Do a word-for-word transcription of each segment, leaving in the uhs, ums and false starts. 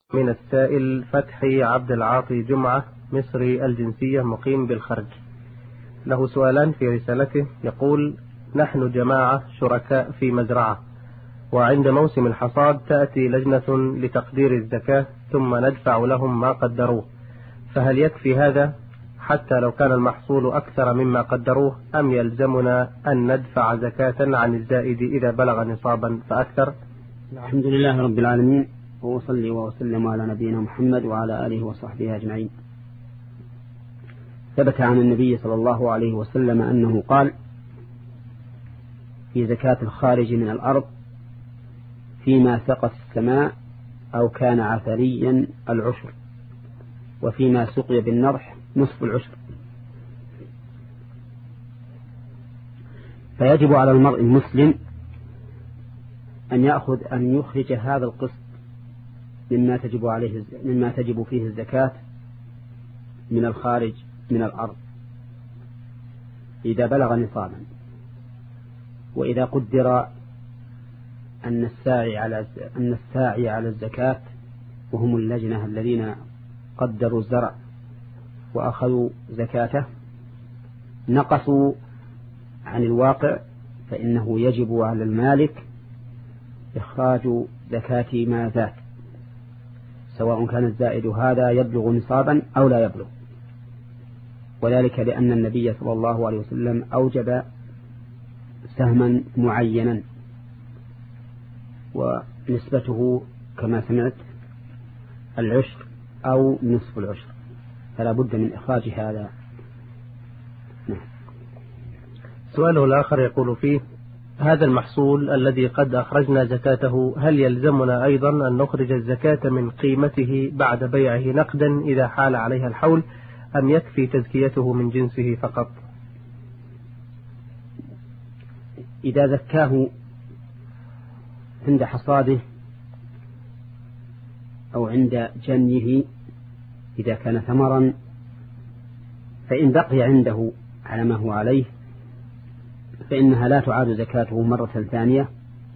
من السائل فتحي عبد العاطي جمعة مصري الجنسية مقيم بالخرج، له سؤالان في رسالته. يقول: نحن جماعة شركاء في مزرعة، وعند موسم الحصاد تأتي لجنة لتقدير الزكاة ثم ندفع لهم ما قدروه، فهل يكفي هذا حتى لو كان المحصول أكثر مما قدروه، أم يلزمنا أن ندفع زكاة عن الزائد إذا بلغ نصابا فأكثر؟ الحمد لله رب العالمين، وأصلي وأسلم على نبينا محمد وعلى آله وصحبه أجمعين. ثبت عن النبي صلى الله عليه وسلم أنه قال في زكاة الخارج من الأرض: فيما سقت السماء أو كان عثريا العشر، وفيما سقي بالنضح نصف العشر. فيجب على المرء المسلم أن يأخذ أن يخرج هذا القسط مما تجب عليه مما تجب فيه الزكاة من الخارج من الأرض إذا بلغ نصابا. وإذا قدر أن الساعي على أن الساعي على الزكاة وهم اللجنة الذين قدروا الزرع وأخذوا زكاته نقصوا عن الواقع، فإنه يجب على المالك إخراج زكاة ما زاد، سواء كان الزائد هذا يبلغ نصابا أو لا يبلغ، وذلك لأن النبي صلى الله عليه وسلم أوجب سهما معينا ونسبته كما سمعت العشر أو نصف العشر، فلا بد من إخراج هذا. نعم. سؤاله الآخر يقول فيه: هذا المحصول الذي قد أخرجنا زكاته هل يلزمنا أيضا أن نخرج الزكاة من قيمته بعد بيعه نقدا إذا حال عليها الحول، أم يكفي تزكيته من جنسه فقط؟ إذا زكاه عند حصاده أو عند جنيه إذا كان ثمرا، فإن بقي عنده على ما هو عليه فإنها لا تعاد زكاته مرة ثانية.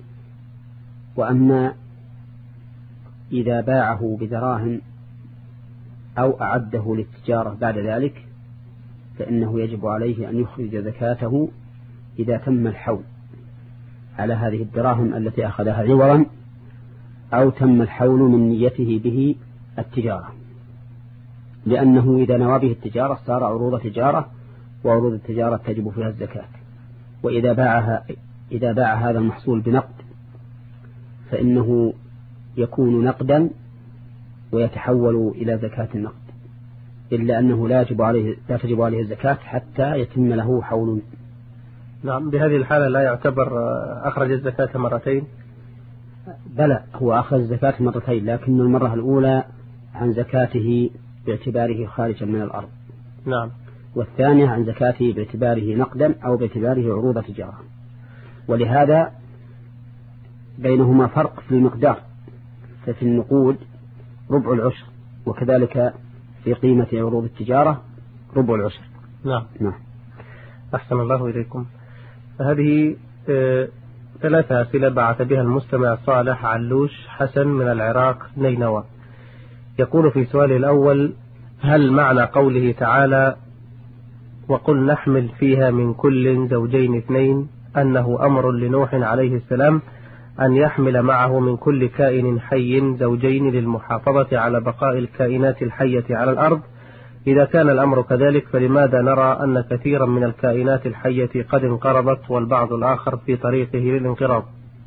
وأما إذا باعه بدراهم أو أعده للتجارة بعد ذلك فإنه يجب عليه أن يخرج زكاته إذا تم الحول على هذه الدراهم التي أخذها عوضا، أو تم الحول من نيته به التجارة، لأنه إذا نوى به التجارة صار عروض تجارة، وعروض التجارة تجب فيها الزكاة. وإذا باعها إذا باع هذا المحصول بنقد فإنه يكون نقدا ويتحول إلى زكاة النقد، إلا أنه لا يجب عليه لا تجب عليه الزكاة حتى يتم له حول. نعم. بهذه الحالة لا يعتبر أخرج الزكاة مرتين؟ بلى، هو أخرج الزكاة مرتين، لكن المرة الأولى عن زكاته باعتباره خارجا من الأرض. نعم. والثانية عن زكاته باعتباره نقدا أو باعتباره عروض تجارة، ولهذا بينهما فرق في المقدار، ففي النقود ربع العشر، وكذلك في قيمة عروض التجارة ربع العشر. نعم. نعم. أحسن الله إليكم. هذه آه ثلاثة أسئلة بعث بها المستمع صالح علوش حسن من العراق نينوى. يقول في سؤاله الأول: هل معنى قوله تعالى وقل نحمل فيها من كل زوجين اثنين أنه أمر لنوح عليه السلام أن يحمل معه من كل كائن حي زوجين للمحافظة على بقاء الكائنات الحية على الأرض؟ إذا كان الأمر كذلك فلماذا نرى أن كثيرا من الكائنات الحية قد انقرضت والبعض الآخر في طريقه للانقراض؟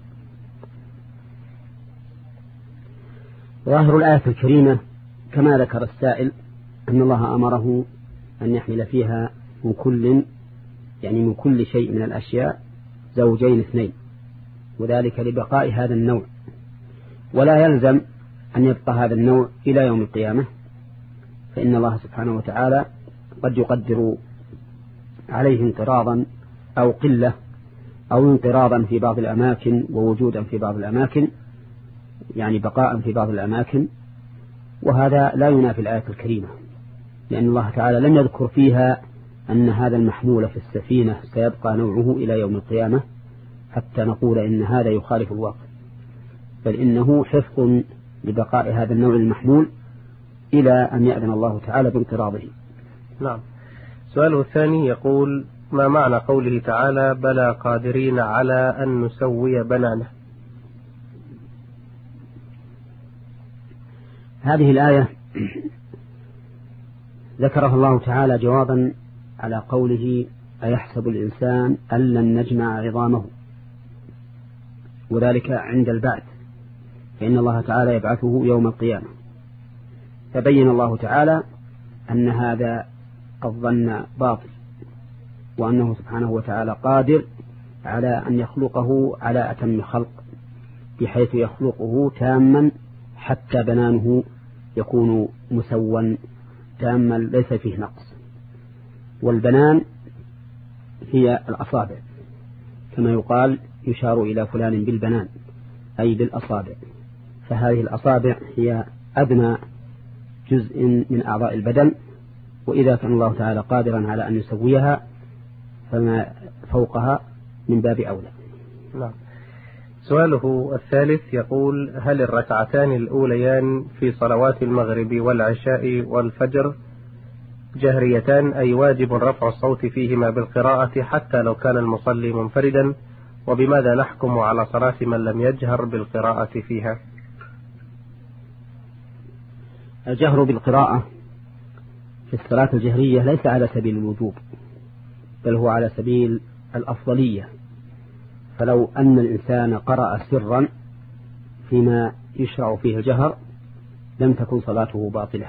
ظاهر الآية الكريمة كما ذكر السائل أن الله أمره أن يحمل فيها من كل يعني من كل شيء من الأشياء زوجين اثنين، وذلك لبقاء هذا النوع، ولا يلزم أن يبقى هذا النوع إلى يوم القيامة، فإن الله سبحانه وتعالى قد يقدر عليه انقراضا أو قلة أو انقراضا في بعض الأماكن ووجودا في بعض الأماكن، يعني بقاء في بعض الأماكن، وهذا لا ينافي الآية الكريمة، لأن الله تعالى لم يذكر فيها أن هذا المحمول في السفينة سيبقى نوعه إلى يوم القيامة حتى نقول إن هذا يخالف الواقع، بل إنه حفظ لبقاء هذا النوع المحمول إلى أن يأذن الله تعالى بانقراضه. نعم. سؤاله الثاني يقول: ما معنى قوله تعالى: بلى قادرين على أن نسوي بنانه؟ هذه الآية ذكرها الله تعالى جوابا على قوله: أيحسب الإنسان أن لن نجمع عظامه، وذلك عند البعث، فإن الله تعالى يبعثه يوم القيامة. فبين الله تعالى أن هذا الظن باطل، وأنه سبحانه وتعالى قادر على أن يخلقه على أتم خلق، بحيث يخلقه تاما حتى بنانه يكون مسوا تاما ليس فيه نقص. والبنان هي الأصابع، كما يقال يشار إلى فلان بالبنان أي بالأصابع، فهذه الأصابع هي أدنى جزء من أعضاء البدن، وإذا كان الله تعالى قادرا على أن يسويها فما فوقها من باب أولى. نعم. سؤاله الثالث يقول: هل الركعتان الأوليان في صلوات المغرب والعشاء والفجر جهريتان، أي واجب رفع الصوت فيهما بالقراءة حتى لو كان المصلي منفردا؟ وبماذا نحكم على صلاة من لم يجهر بالقراءة فيها؟ الجهر بالقراءة في الصلاة الجهرية ليس على سبيل الوجوب، بل هو على سبيل الأفضلية. فلو أن الإنسان قرأ سرا فيما يشرع فيه الجهر لم تكن صلاته باطلة،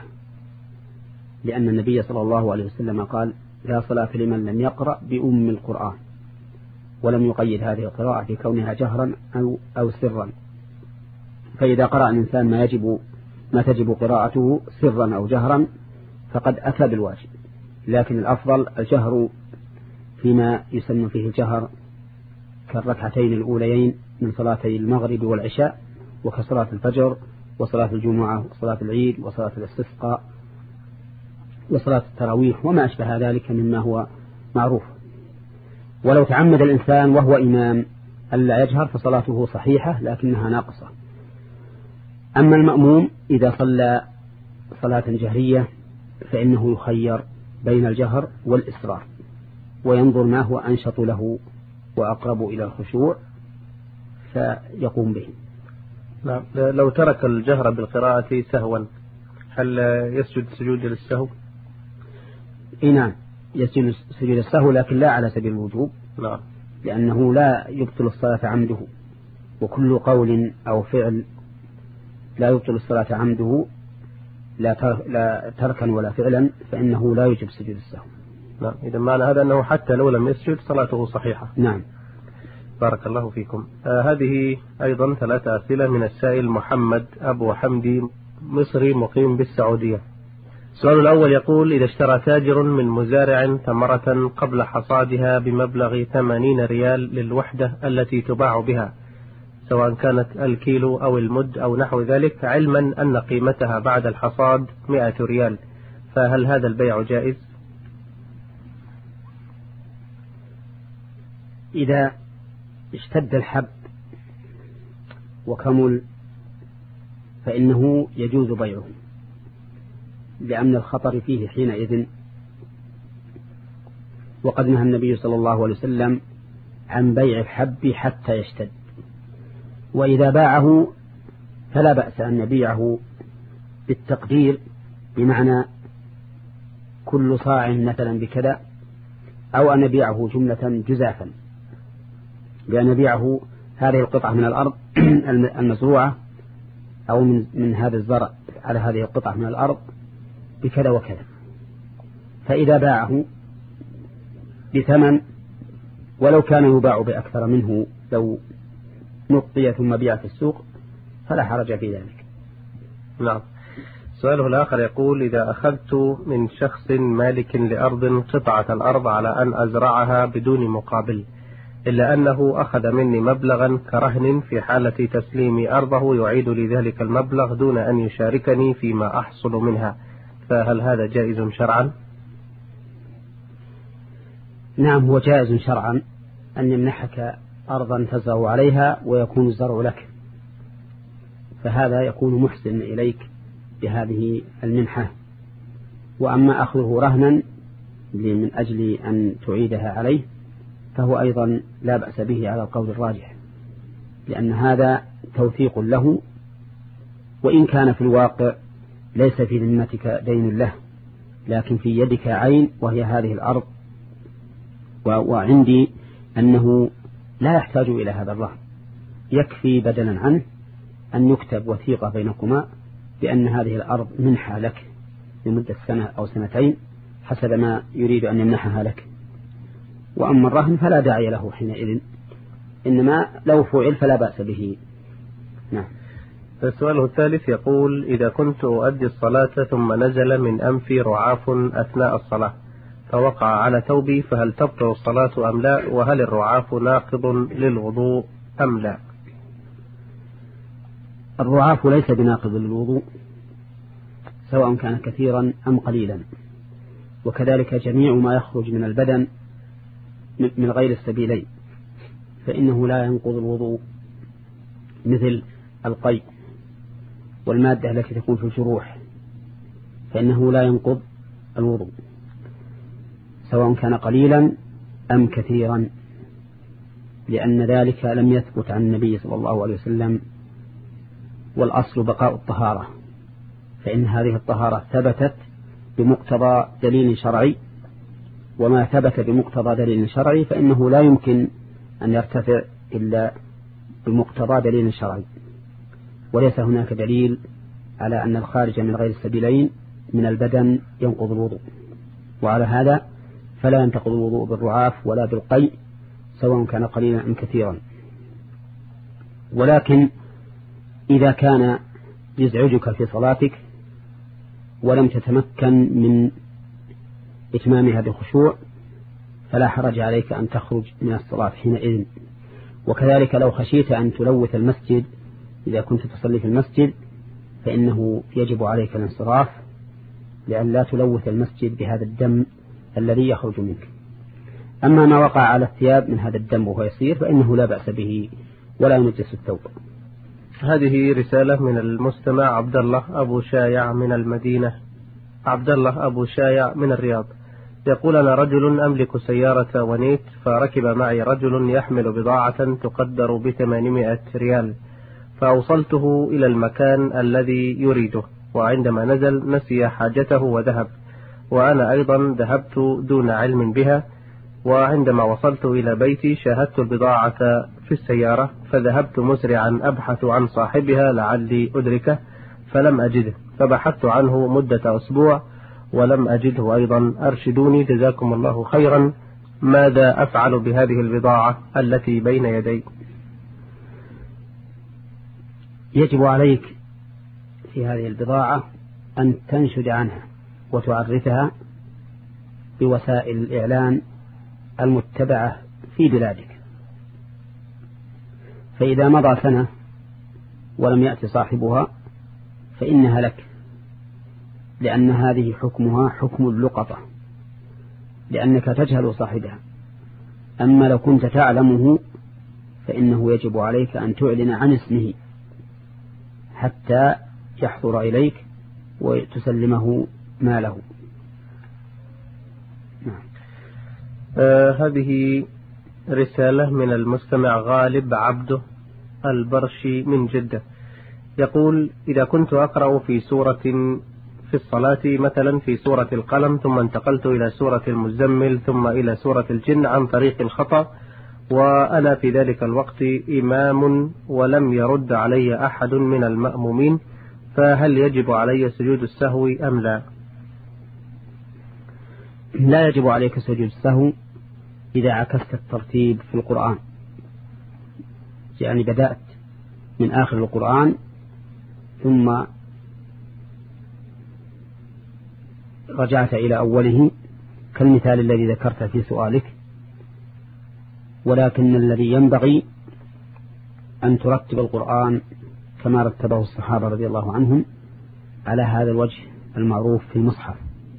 لأن النبي صلى الله عليه وسلم قال: لا صلاة لمن لم يقرأ بأم القرآن، ولم يقيد هذه القراءة في كونها جهرا أو, أو سرا. فإذا قرأ الإنسان ما يجب ما تجب قراءته سرا أو جهرا فقد أتى بالواجب، لكن الأفضل الجهر فيما يسن فيه الجهر كالركعتين الأوليين من صلاتي المغرب والعشاء، وكصلاة الفجر وصلاة الجمعة وصلاة العيد وصلاة الاستسقاء وصلاة التراويح وما أشبه ذلك مما هو معروف. ولو تعمد الإنسان وهو إمام ألا يجهر فصلاته صحيحة لكنها ناقصة. أما المأموم إذا صلى صلاة جهرية فإنه يخير بين الجهر والإسرار، وينظر ما هو أنشط له وأقرب إلى الخشوع فيقوم به. نعم. لو ترك الجهر بالقراءة سهوا هل يسجد سجود للسهو؟ نعم، يسجد سجود السهو، لكن لا على سبيل الوجوب. نعم. لأنه لا يبطل الصلاة عمده، وكل قول أو فعل لا يبطل الصلاة عمده لا تركا ولا فعلا فإنه لا يجب سجود السهو. نعم. إذا معنى هذا أنه حتى لو لم يسجد صلاته صحيحة. نعم. بارك الله فيكم. آه هذه أيضا ثلاثة أسئلة من السائل محمد أبو حمدي، مصري مقيم بالسعودية. السؤال الأول يقول: إذا اشترى تاجر من مزارع تمرة قبل حصادها بمبلغ ثمانين ريال للوحدة التي تباع بها، سواء كانت الكيلو أو المد أو نحو ذلك، علما أن قيمتها بعد الحصاد مئة ريال، فهل هذا البيع جائز؟ إذا اشتد الحب وكمل فإنه يجوز بيعه، لأن الخطر فيه حينئذ، وقد نهى النبي صلى الله عليه وسلم عن بيع الحب حتى يشتد. وإذا باعه فلا بأس أن يبيعه بالتقدير، بمعنى كل صاع مثلا بكذا، أو أن يبيعه جملة جزافا، بأن يبيعه هذه القطعة من الأرض المزروعة أو من, من هذا الزرع على هذه القطعة من الأرض بكذا وكذا. فإذا باعه بثمن ولو كان يباع بأكثر منه لو نقطية ثم بيع في السوق فلا حرج في ذلك. نعم. سؤاله الآخر يقول: إذا أخذت من شخص مالك لأرض قطعة الأرض على أن أزرعها بدون مقابل، إلا أنه أخذ مني مبلغا كرهن، في حالة تسليم أرضه يعيد لي ذلك المبلغ دون أن يشاركني فيما أحصل منها، فهل هذا جائز شرعا؟ نعم، هو جائز شرعا أن يمنحك أرضا تزرع عليها ويكون الزرع لك، فهذا يكون محسن إليك بهذه المنحة. وأما أخذه رهنا من أجل أن تعيدها عليه فهو أيضا لا بأس به على القول الراجح، لأن هذا توثيق له، وإن كان في الواقع ليس في ذمتك دين له، لكن في يدك عين وهي هذه الأرض. وعندي أنه لا يحتاج إلى هذا الرهن، يكفي بدلا عنه أن يكتب وثيقة بينكما بأن هذه الأرض منحة لك لمدة سنة أو سنتين حسب ما يريد أن يمنحها لك. وأما الرهن فلا داعي له حينئذ، إنما لو فعل فلا بأس به. نعم. السؤال الثالث يقول: إذا كنت أؤدي الصلاة ثم نزل من أنفي رعاف أثناء الصلاة فوقع على ثوبي، فهل تبطل الصلاة أم لا؟ وهل الرعاف ناقض للوضوء أم لا؟ الرعاف ليس بناقض للوضوء سواء كان كثيرا أم قليلا، وكذلك جميع ما يخرج من البدن من غير السبيلين فإنه لا ينقض الوضوء، مثل القيء والمادة التي تكون في الجروح فإنه لا ينقض الوضوء سواء كان قليلا أم كثيرا، لأن ذلك لم يثبت عن النبي صلى الله عليه وسلم. والأصل بقاء الطهارة، فإن هذه الطهارة ثبتت بمقتضى دليل شرعي، وما ثبت بمقتضى دليل شرعي فإنه لا يمكن أن يرتفع إلا بمقتضى دليل شرعي، وليس هناك دليل على أن الخارج من غير السبيلين من البدن ينقض الوضوء. وعلى هذا فلا ينتقض الوضوء بالرعاف ولا بالقيء سواء كان قليلا أم كثيرا. ولكن إذا كان يزعجك في صلاتك ولم تتمكن من إتمامها بخشوع فلا حرج عليك أن تخرج من الصلاة حينئذ. وكذلك لو خشيت أن تلوث المسجد إذا كنت تصلي في المسجد فإنه يجب عليك الانصراف لأن لا تلوث المسجد بهذا الدم الذي يخرج منك. أما ما وقع على الثياب من هذا الدم وهو يسير فإنه لا بأس به ولا ينجس الثوب. هذه رسالة من المستمع عبد الله أبو شايع من المدينة. عبد الله أبو شايع من الرياض يقول: أنا رجل أملك سيارة ونيت، فركب معي رجل يحمل بضاعة تقدر بثمانمائة ريال، فأوصلته إلى المكان الذي يريده، وعندما نزل نسي حاجته وذهب، وأنا أيضا ذهبت دون علم بها. وعندما وصلت إلى بيتي شاهدت البضاعة في السيارة، فذهبت مسرعا أبحث عن صاحبها لعلي أدركه فلم أجده، فبحثت عنه مدة أسبوع ولم أجده أيضا. أرشدوني جزاكم الله خيرا، ماذا أفعل بهذه البضاعة التي بين يدي؟ يجب عليك في هذه البضاعة أن تنشد عنها وتعرفها بوسائل الإعلان المتبعة في بلادك، فإذا مضى سنة ولم يأتي صاحبها فإنها لك، لأن هذه حكمها حكم اللقطة، لأنك تجهل صاحبها. أما لو كنت تعلمه فإنه يجب عليك أن تعلن عن اسمه حتى يحضر إليك وتسلمه ماله. نعم. آه هذه رسالة من المستمع غالب عبده البرشي من جدة يقول: إذا كنت أقرأ في سورة في الصلاة مثلا في سورة القلم، ثم انتقلت إلى سورة المزمل ثم إلى سورة الجن عن طريق الخطأ، وأنا في ذلك الوقت إمام ولم يرد علي أحد من المأمومين، فهل يجب علي سجود السهو أم لا؟ لا يجب عليك سجود السهو إذا عكست الترتيب في القرآن، يعني بدأت من آخر القرآن ثم رجعت إلى أوله كالمثال الذي ذكرت في سؤالك، ولكن الذي ينبغي أن ترتب القرآن كما رتبه الصحابة رضي الله عنهم على هذا الوجه المعروف في المصحف،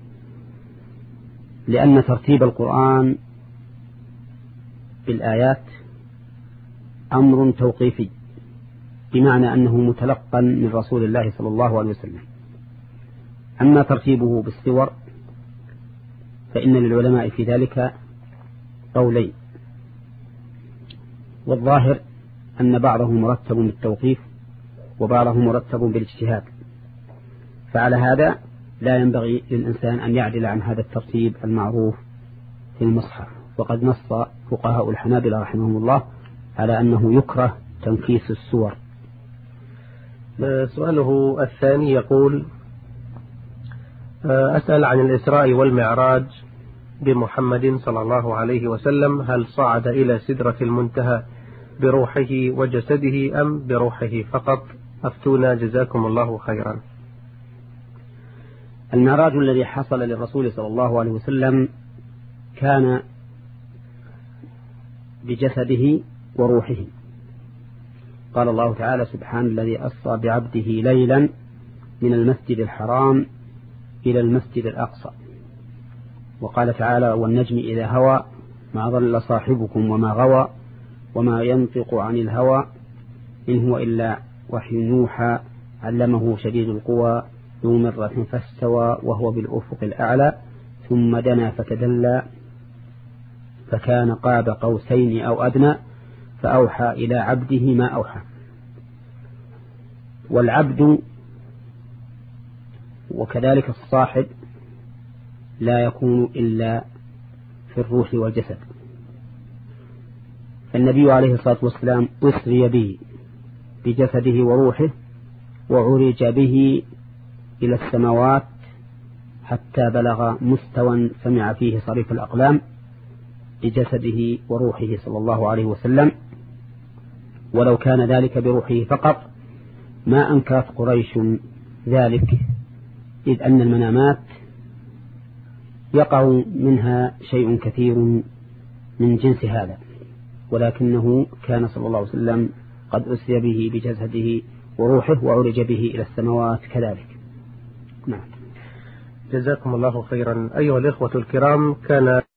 لأن ترتيب القرآن بالآيات أمر توقيفي بمعنى أنه متلقا من رسول الله صلى الله عليه وسلم. أما ترتيبه بالسور فإن للعلماء في ذلك قولين، والظاهر أن بعضه مرتب بالتوقيف وبعضه مرتب بالاجتهاد، فعلى هذا لا ينبغي للإنسان أن يعدل عن هذا الترتيب المعروف في المصحف. وقد نص فقهاء الحنابلة رحمهم الله على أنه يكره تنكيس السور. سؤاله الثاني يقول: أسأل عن الإسراء والمعراج بمحمد صلى الله عليه وسلم، هل صعد إلى سدرة المنتهى بروحه وجسده أم بروحه فقط؟ أفتونا جزاكم الله خيرا. المعراج الذي حصل للرسول صلى الله عليه وسلم كان بجسده وروحه. قال الله تعالى: سبحان الذي أسرى بعبده ليلا من المسجد الحرام إلى المسجد الأقصى. وقال تعالى: والنجم إذا هوى ما ضل صاحبكم وما غوى وما ينطق عن الهوى إن هو إلا وحي يوحى علمه شديد القوى ذو مرة فاستوى وهو بالأفق الأعلى ثم دنا فتدلى فكان قاب قوسين أو أدنى فأوحى إلى عبده ما أوحى. والعبد وكذلك الصاحب لا يكون إلا في الروح والجسد. فالنبي عليه الصلاة والسلام أسري به بجسده وروحه وعرج به إلى السماوات حتى بلغ مستوى سمع فيه صريف الأقلام بجسده وروحه صلى الله عليه وسلم. ولو كان ذلك بروحه فقط ما أنكرت قريش ذلك، إذ أن المنامات يقع منها شيء كثير من جنس هذا، ولكنه كان صلى الله عليه وسلم قد أسري به بجسده وروحه وعرج به إلى السماوات كذلك. نعم. جزاكم الله خيرا. أيها الإخوة الكرام، كان